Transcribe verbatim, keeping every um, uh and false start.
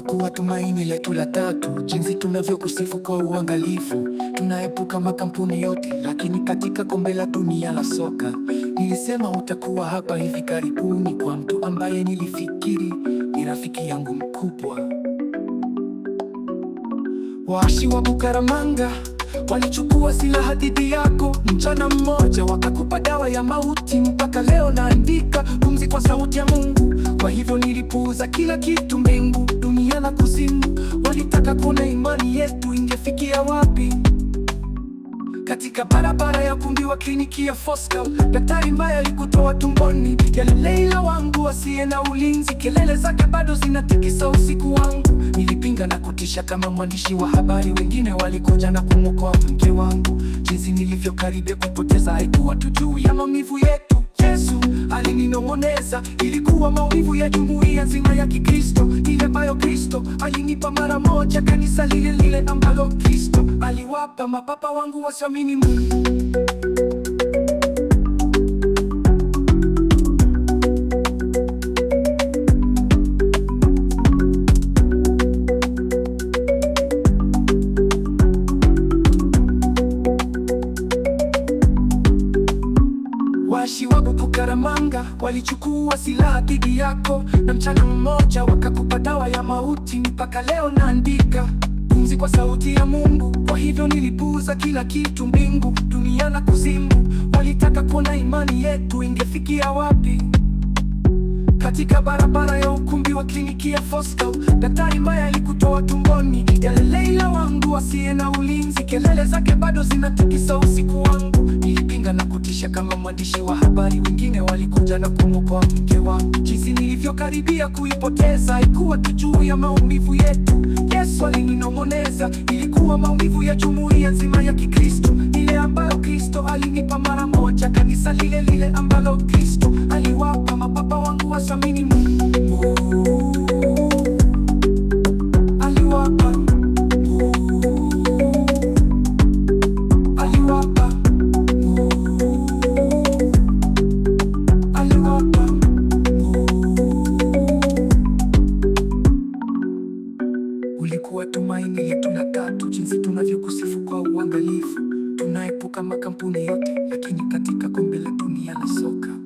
umekuwa tumaini letu la tatu, jinsi tunavyokusifu kwa uangalifu. Tunaepuka makampuni yote, lakini katika kombe la dunia la soka nilisema utakuwa hapa hivi karibuni, kwa mtu ambaye nilifikiri ni rafiki yangu mkubwa. Waashi wa Bukaramanga walichukua silaha dhidi yako, mchana mmoja wakakupa dawa ya mauti. Mpaka leo naandika pumzi kwa sauti ya Mungu. Kwa hivyo nilipuuza kila kitu, mbingu, dunia na kuzimu. Walitaka kuona imani yetu ingefikia wapi. Katika barabara ya ukumbi wa kliniki ya Foscal, daktari mbaya alikutoa tumboni. Yale Leila wangu asiye na ulinzi, kelele zake bado zinatikisa usiku wangu. Nilipinga na kutisha kama mwandishi wa habari, wengine walikuja na kumwokoa mke wangu. Jinsi nilivyokaribia kupoteza, haikuwa tu juu ya maumivu yetu. Yesu alininong'oneza, ilikuwa maumivu ya jumuiya nzima ya Kikristo, ile ambayo Kristo alinipa mara moja, kanisa lile lile ambalo Kristo aliwapa mapapa wangu wasioamini Mungu. Waashi wa Bukaramanga walichukua silaha dhidi yako, na mchana mmoja wakakupa dawa ya mauti. Mpaka leo naandika pumzi kwa sauti ya Mungu. Kwa hivyo nilipuuza kila kitu, mbingu, dunia na kuzimu. Walitaka kuona imani yetu ingefikia wapi. Katika barabara ya ukumbi wa kliniki ya Foscal, daktari mbaya alikutoa tumboni. Yale Leila wangu asiye na ulinzi, kelele zake bado zinatikisa usiku wangu. Nilipinga na kutisha kama mwandishi wa habari, wengine walikuja na kumwokoa mke wangu. Jinsi nilivyokaribia kuipoteza, haikuwa tu juu ya maumivu yetu. Yesu alininong'oneza, ilikuwa maumivu ya jumuiya nzima ya Kikristo, ile ambayo Kristo alinipa mara moja, kanisa lile lile ambalo Kristo aliwapa mapapa wangu wasioamini Mungu. Aliwapa Aliwapa Aliwapa Ulikuwa tumaini letu la tatu, jinsi tunavyokusifu kwa uangalifu. Tunaepuka makampuni yote, lakini katika kombe la dunia la soka